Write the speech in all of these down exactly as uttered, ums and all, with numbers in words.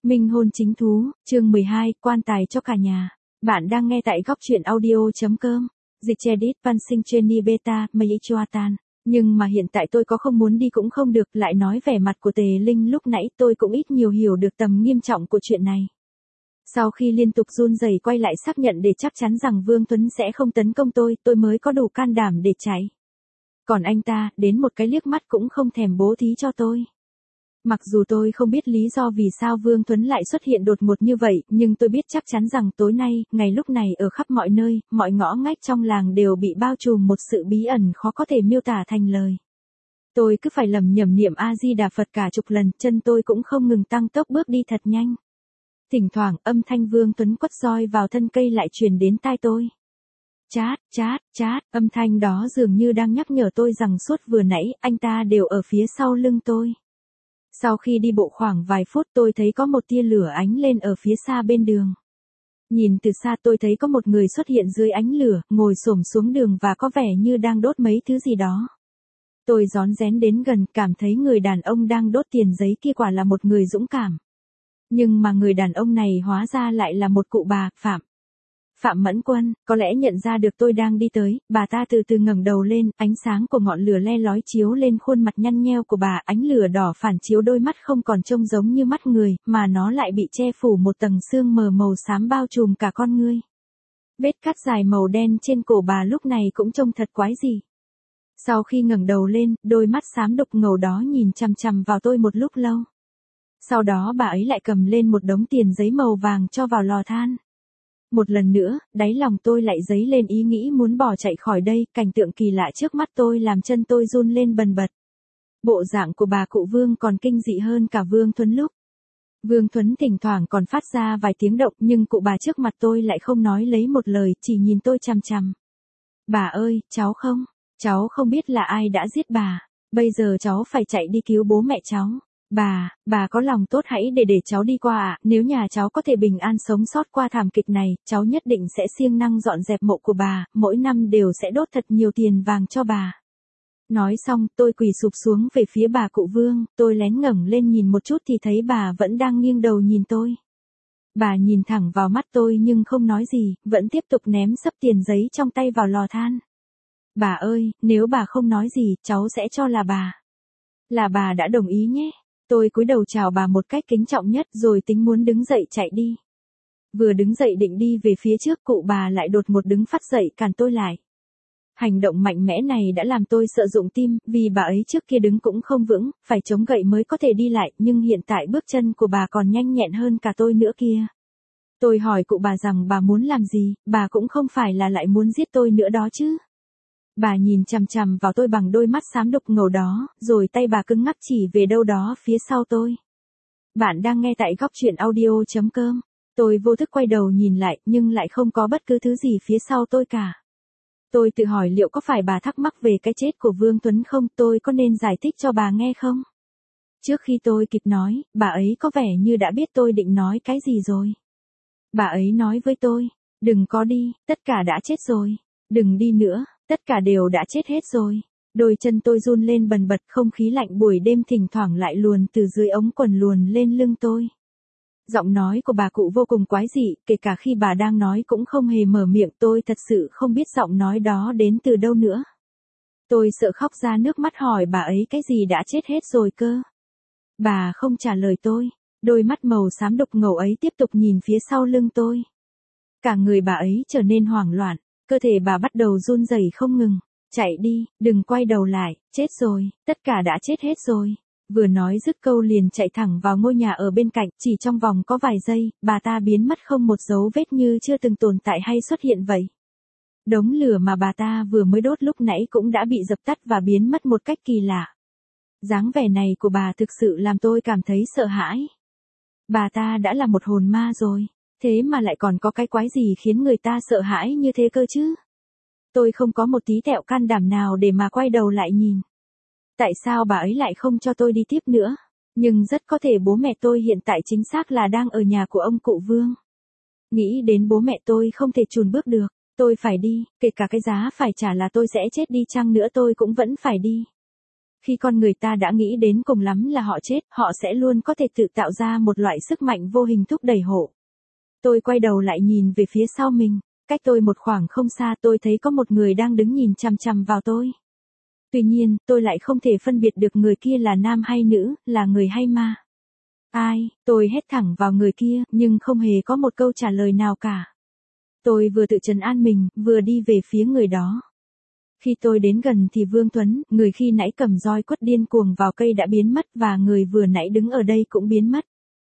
Minh hôn chính thú, chương mười hai, quan tài cho cả nhà. Bạn đang nghe tại góc truyện audio.com. Dịch Edit Văn Sinh Jenny Beta, Mây Choatan. Nhưng mà hiện tại tôi có không muốn đi cũng không được, lại nói vẻ mặt của Tề Linh lúc nãy tôi cũng ít nhiều hiểu được tầm nghiêm trọng của chuyện này. Sau khi liên tục run rẩy quay lại xác nhận để chắc chắn rằng Vương Tuấn sẽ không tấn công tôi, tôi mới có đủ can đảm để chạy. Còn anh ta, đến một cái liếc mắt cũng không thèm bố thí cho tôi. Mặc dù tôi không biết lý do vì sao Vương Tuấn lại xuất hiện đột ngột như vậy, nhưng tôi biết chắc chắn rằng tối nay, ngày lúc này ở khắp mọi nơi, mọi ngõ ngách trong làng đều bị bao trùm một sự bí ẩn khó có thể miêu tả thành lời. Tôi cứ phải lầm nhầm niệm A-di-đà Phật cả chục lần, chân tôi cũng không ngừng tăng tốc bước đi thật nhanh. Thỉnh thoảng, âm thanh Vương Tuấn quất roi vào thân cây lại truyền đến tai tôi. Chát, chát, chát, âm thanh đó dường như đang nhắc nhở tôi rằng suốt vừa nãy, anh ta đều ở phía sau lưng tôi. Sau khi đi bộ khoảng vài phút tôi thấy có một tia lửa ánh lên ở phía xa bên đường. Nhìn từ xa tôi thấy có một người xuất hiện dưới ánh lửa, ngồi xổm xuống đường và có vẻ như đang đốt mấy thứ gì đó. Tôi rón rén đến gần, cảm thấy người đàn ông đang đốt tiền giấy kia quả là một người dũng cảm. Nhưng mà người đàn ông này hóa ra lại là một cụ bà, Phạm. Phạm Mẫn Quân, có lẽ nhận ra được tôi đang đi tới, bà ta từ từ ngẩng đầu lên, ánh sáng của ngọn lửa le lói chiếu lên khuôn mặt nhăn nheo của bà, ánh lửa đỏ phản chiếu đôi mắt không còn trông giống như mắt người, mà nó lại bị che phủ một tầng sương mờ màu xám bao trùm cả con ngươi. Vết cắt dài màu đen trên cổ bà lúc này cũng trông thật quái dị. Sau khi ngẩng đầu lên, đôi mắt xám đục ngầu đó nhìn chằm chằm vào tôi một lúc lâu. Sau đó bà ấy lại cầm lên một đống tiền giấy màu vàng cho vào lò than. Một lần nữa, đáy lòng tôi lại dấy lên ý nghĩ muốn bỏ chạy khỏi đây, cảnh tượng kỳ lạ trước mắt tôi làm chân tôi run lên bần bật. Bộ dạng của bà cụ Vương còn kinh dị hơn cả Vương Tuấn lúc. Vương Tuấn thỉnh thoảng còn phát ra vài tiếng động nhưng cụ bà trước mặt tôi lại không nói lấy một lời, chỉ nhìn tôi chằm chằm. Bà ơi, cháu không, cháu không biết là ai đã giết bà, bây giờ cháu phải chạy đi cứu bố mẹ cháu. Bà, bà có lòng tốt hãy để để cháu đi qua ạ, à. Nếu nhà cháu có thể bình an sống sót qua thảm kịch này, cháu nhất định sẽ siêng năng dọn dẹp mộ của bà, mỗi năm đều sẽ đốt thật nhiều tiền vàng cho bà. Nói xong, tôi quỳ sụp xuống về phía bà cụ Vương, tôi lén ngẩng lên nhìn một chút thì thấy bà vẫn đang nghiêng đầu nhìn tôi. Bà nhìn thẳng vào mắt tôi nhưng không nói gì, vẫn tiếp tục ném sấp tiền giấy trong tay vào lò than. Bà ơi, nếu bà không nói gì, cháu sẽ cho là bà. Là bà đã đồng ý nhé. Tôi cúi đầu chào bà một cách kính trọng nhất rồi tính muốn đứng dậy chạy đi. Vừa đứng dậy định đi về phía trước cụ bà lại đột ngột đứng phắt dậy cản tôi lại. Hành động mạnh mẽ này đã làm tôi sợ rụng tim, vì bà ấy trước kia đứng cũng không vững, phải chống gậy mới có thể đi lại, nhưng hiện tại bước chân của bà còn nhanh nhẹn hơn cả tôi nữa kia. Tôi hỏi cụ bà rằng bà muốn làm gì, bà cũng không phải là lại muốn giết tôi nữa đó chứ. Bà nhìn chằm chằm vào tôi bằng đôi mắt xám đục ngầu đó, rồi tay bà cứng ngắc chỉ về đâu đó phía sau tôi. Bạn đang nghe tại góc truyện audio.com. Tôi vô thức quay đầu nhìn lại, nhưng lại không có bất cứ thứ gì phía sau tôi cả. Tôi tự hỏi liệu có phải bà thắc mắc về cái chết của Vương Tuấn không, tôi có nên giải thích cho bà nghe không? Trước khi tôi kịp nói, bà ấy có vẻ như đã biết tôi định nói cái gì rồi. Bà ấy nói với tôi, đừng có đi, tất cả đã chết rồi, đừng đi nữa. Tất cả đều đã chết hết rồi. Đôi chân tôi run lên bần bật, không khí lạnh buổi đêm thỉnh thoảng lại luồn từ dưới ống quần luồn lên lưng tôi. Giọng nói của bà cụ vô cùng quái dị, kể cả khi bà đang nói cũng không hề mở miệng, tôi thật sự không biết giọng nói đó đến từ đâu nữa. Tôi sợ khóc ra nước mắt hỏi bà ấy cái gì đã chết hết rồi cơ. Bà không trả lời tôi, đôi mắt màu xám đục ngầu ấy tiếp tục nhìn phía sau lưng tôi. Cả người bà ấy trở nên hoảng loạn. Cơ thể bà bắt đầu run rẩy không ngừng. Chạy đi, đừng quay đầu lại, chết rồi, tất cả đã chết hết rồi. Vừa nói dứt câu liền chạy thẳng vào ngôi nhà ở bên cạnh, chỉ trong vòng có vài giây, bà ta biến mất không một dấu vết như chưa từng tồn tại hay xuất hiện vậy. Đống lửa mà bà ta vừa mới đốt lúc nãy cũng đã bị dập tắt và biến mất một cách kỳ lạ. Dáng vẻ này của bà thực sự làm tôi cảm thấy sợ hãi. Bà ta đã là một hồn ma rồi. Thế mà lại còn có cái quái gì khiến người ta sợ hãi như thế cơ chứ? Tôi không có một tí tẹo can đảm nào để mà quay đầu lại nhìn. Tại sao bà ấy lại không cho tôi đi tiếp nữa? Nhưng rất có thể bố mẹ tôi hiện tại chính xác là đang ở nhà của ông cụ Vương. Nghĩ đến bố mẹ tôi không thể chùn bước được, tôi phải đi, kể cả cái giá phải trả là tôi sẽ chết đi chăng nữa tôi cũng vẫn phải đi. Khi con người ta đã nghĩ đến cùng lắm là họ chết, họ sẽ luôn có thể tự tạo ra một loại sức mạnh vô hình thúc đẩy hộ. Tôi quay đầu lại nhìn về phía sau mình, cách tôi một khoảng không xa tôi thấy có một người đang đứng nhìn chằm chằm vào tôi. Tuy nhiên, tôi lại không thể phân biệt được người kia là nam hay nữ, là người hay ma. Ai, tôi hét thẳng vào người kia, nhưng không hề có một câu trả lời nào cả. Tôi vừa tự trấn an mình, vừa đi về phía người đó. Khi tôi đến gần thì Vương Tuấn, người khi nãy cầm roi quất điên cuồng vào cây đã biến mất và người vừa nãy đứng ở đây cũng biến mất.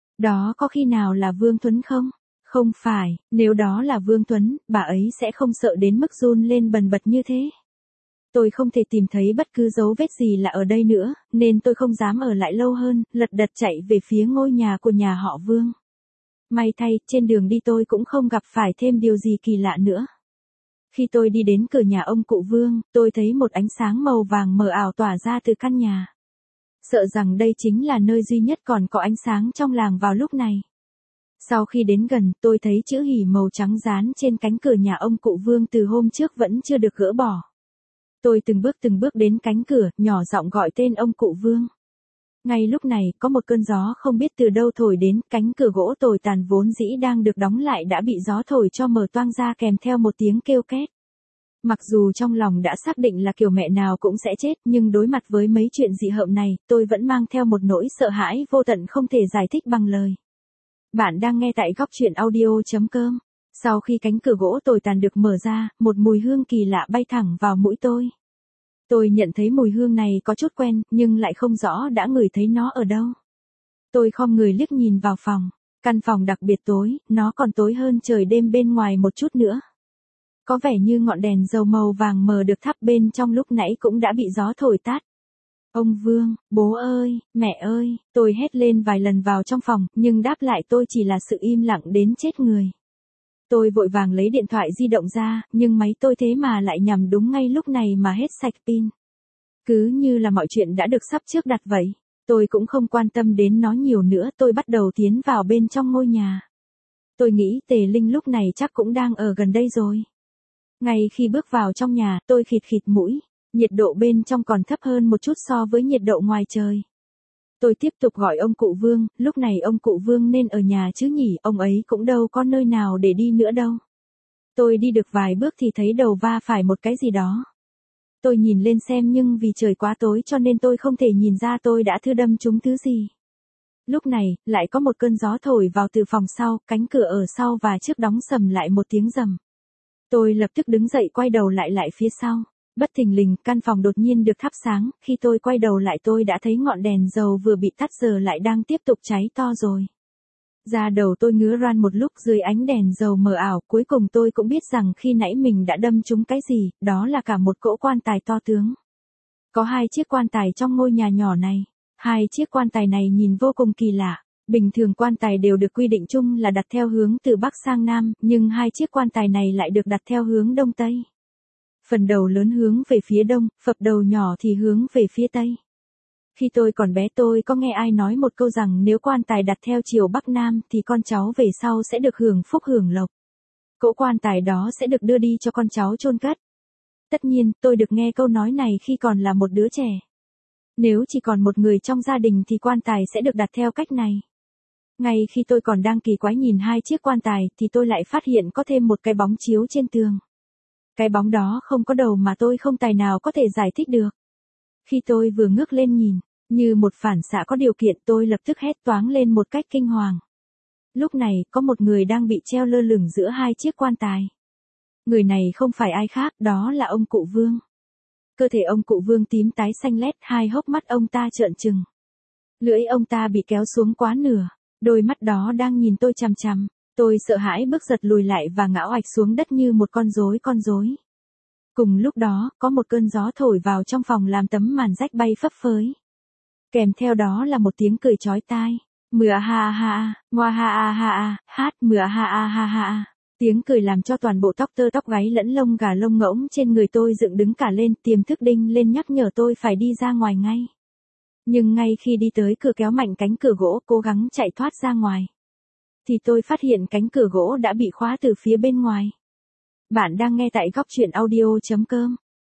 Đó có khi nào là Vương Tuấn không? Không phải, nếu đó là Vương Tuấn, bà ấy sẽ không sợ đến mức run lên bần bật như thế. Tôi không thể tìm thấy bất cứ dấu vết gì là ở đây nữa, nên tôi không dám ở lại lâu hơn, lật đật chạy về phía ngôi nhà của nhà họ Vương. May thay, trên đường đi tôi cũng không gặp phải thêm điều gì kỳ lạ nữa. Khi tôi đi đến cửa nhà ông cụ Vương, tôi thấy một ánh sáng màu vàng mờ ảo tỏa ra từ căn nhà. Sợ rằng đây chính là nơi duy nhất còn có ánh sáng trong làng vào lúc này. Sau khi đến gần, tôi thấy chữ hỉ màu trắng dán trên cánh cửa nhà ông cụ Vương từ hôm trước vẫn chưa được gỡ bỏ. Tôi từng bước từng bước đến cánh cửa, nhỏ giọng gọi tên ông cụ Vương. Ngay lúc này, có một cơn gió không biết từ đâu thổi đến, cánh cửa gỗ tồi tàn vốn dĩ đang được đóng lại đã bị gió thổi cho mở toang ra kèm theo một tiếng kêu két. Mặc dù trong lòng đã xác định là kiểu mẹ nào cũng sẽ chết, nhưng đối mặt với mấy chuyện dị hợm này, tôi vẫn mang theo một nỗi sợ hãi vô tận không thể giải thích bằng lời. Bạn đang nghe tại góc truyện audio chấm com. Sau khi cánh cửa gỗ tồi tàn được mở ra, một mùi hương kỳ lạ bay thẳng vào mũi tôi. Tôi nhận thấy mùi hương này có chút quen, nhưng lại không rõ đã ngửi thấy nó ở đâu. Tôi khom người liếc nhìn vào phòng. Căn phòng đặc biệt tối, nó còn tối hơn trời đêm bên ngoài một chút nữa. Có vẻ như ngọn đèn dầu màu vàng mờ được thắp bên trong lúc nãy cũng đã bị gió thổi tắt. Ông Vương, bố ơi, mẹ ơi, tôi hét lên vài lần vào trong phòng, nhưng đáp lại tôi chỉ là sự im lặng đến chết người. Tôi vội vàng lấy điện thoại di động ra, nhưng máy tôi thế mà lại nhằm đúng ngay lúc này mà hết sạch pin. Cứ như là mọi chuyện đã được sắp trước đặt vậy. Tôi cũng không quan tâm đến nó nhiều nữa, tôi bắt đầu tiến vào bên trong ngôi nhà. Tôi nghĩ Tề Linh lúc này chắc cũng đang ở gần đây rồi. Ngay khi bước vào trong nhà, tôi khịt khịt mũi. Nhiệt độ bên trong còn thấp hơn một chút so với nhiệt độ ngoài trời. Tôi tiếp tục gọi ông cụ Vương, lúc này ông cụ Vương nên ở nhà chứ nhỉ, ông ấy cũng đâu có nơi nào để đi nữa đâu. Tôi đi được vài bước thì thấy đầu va phải một cái gì đó. Tôi nhìn lên xem nhưng vì trời quá tối cho nên tôi không thể nhìn ra tôi đã thư đâm trúng thứ gì. Lúc này, lại có một cơn gió thổi vào từ phòng sau, cánh cửa ở sau và trước đóng sầm lại một tiếng rầm. Tôi lập tức đứng dậy quay đầu lại lại phía sau. Bất thình lình, căn phòng đột nhiên được thắp sáng, khi tôi quay đầu lại tôi đã thấy ngọn đèn dầu vừa bị tắt giờ lại đang tiếp tục cháy to rồi. Da đầu tôi ngứa ran một lúc dưới ánh đèn dầu mờ ảo, cuối cùng tôi cũng biết rằng khi nãy mình đã đâm trúng cái gì, đó là cả một cỗ quan tài to tướng. Có hai chiếc quan tài trong ngôi nhà nhỏ này. Hai chiếc quan tài này nhìn vô cùng kỳ lạ. Bình thường quan tài đều được quy định chung là đặt theo hướng từ Bắc sang Nam, nhưng hai chiếc quan tài này lại được đặt theo hướng Đông Tây. Phần đầu lớn hướng về phía đông, phập đầu nhỏ thì hướng về phía tây. Khi tôi còn bé tôi có nghe ai nói một câu rằng nếu quan tài đặt theo chiều Bắc Nam thì con cháu về sau sẽ được hưởng phúc hưởng lộc. Cỗ quan tài đó sẽ được đưa đi cho con cháu chôn cất. Tất nhiên, tôi được nghe câu nói này khi còn là một đứa trẻ. Nếu chỉ còn một người trong gia đình thì quan tài sẽ được đặt theo cách này. Ngay khi tôi còn đang kỳ quái nhìn hai chiếc quan tài thì tôi lại phát hiện có thêm một cái bóng chiếu trên tường. Cái bóng đó không có đầu mà tôi không tài nào có thể giải thích được. Khi tôi vừa ngước lên nhìn, như một phản xạ có điều kiện tôi lập tức hét toáng lên một cách kinh hoàng. Lúc này, có một người đang bị treo lơ lửng giữa hai chiếc quan tài. Người này không phải ai khác, đó là ông cụ Vương. Cơ thể ông cụ Vương tím tái xanh lét, hai hốc mắt ông ta trợn trừng. Lưỡi ông ta bị kéo xuống quá nửa, đôi mắt đó đang nhìn tôi chằm chằm. Tôi sợ hãi bước giật lùi lại và ngã oạch xuống đất như một con rối con rối. Cùng lúc đó, có một cơn gió thổi vào trong phòng làm tấm màn rách bay phấp phới. Kèm theo đó là một tiếng cười chói tai. Mưa ha ha, ngoa ha ha ha, hát mưa ha ha ha ha. Tiếng cười làm cho toàn bộ tóc tơ tóc gáy lẫn lông gà lông ngỗng trên người tôi dựng đứng cả lên, tiềm thức đinh lên nhắc nhở tôi phải đi ra ngoài ngay. Nhưng ngay khi đi tới cửa kéo mạnh cánh cửa gỗ cố gắng chạy thoát ra ngoài, thì tôi phát hiện cánh cửa gỗ đã bị khóa từ phía bên ngoài. Bạn đang nghe tại góc truyện audio chấm com.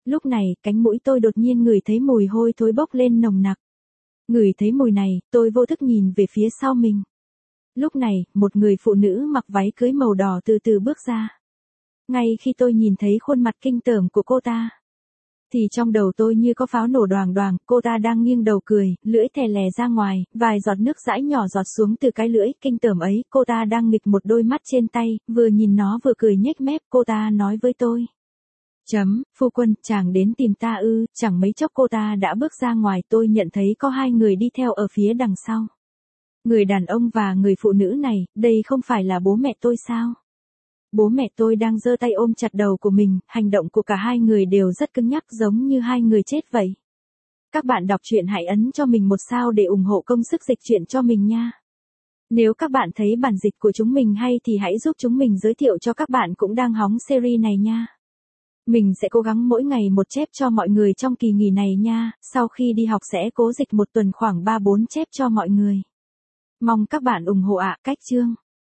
Lúc này, cánh mũi tôi đột nhiên ngửi thấy mùi hôi thối bốc lên nồng nặc. Ngửi thấy mùi này, tôi vô thức nhìn về phía sau mình. Lúc này, một người phụ nữ mặc váy cưới màu đỏ từ từ bước ra. Ngay khi tôi nhìn thấy khuôn mặt kinh tởm của cô ta, thì trong đầu tôi như có pháo nổ đoàng đoàng, cô ta đang nghiêng đầu cười, lưỡi thè lè ra ngoài, vài giọt nước dãi nhỏ giọt xuống từ cái lưỡi kinh tởm ấy, cô ta đang nghịch một đôi mắt trên tay, vừa nhìn nó vừa cười nhếch mép, cô ta nói với tôi. Chấm, phu quân, chàng đến tìm ta ư, chẳng mấy chốc cô ta đã bước ra ngoài, tôi nhận thấy có hai người đi theo ở phía đằng sau. Người đàn ông và người phụ nữ này, đây không phải là bố mẹ tôi sao? Bố mẹ tôi đang giơ tay ôm chặt đầu của mình, hành động của cả hai người đều rất cứng nhắc giống như hai người chết vậy. Các bạn đọc truyện hãy ấn cho mình một sao để ủng hộ công sức dịch truyện cho mình nha. Nếu các bạn thấy bản dịch của chúng mình hay thì hãy giúp chúng mình giới thiệu cho các bạn cũng đang hóng series này nha. Mình sẽ cố gắng mỗi ngày một chép cho mọi người trong kỳ nghỉ này nha, sau khi đi học sẽ cố dịch một tuần khoảng ba bốn chép cho mọi người. Mong các bạn ủng hộ ạ. Cách chương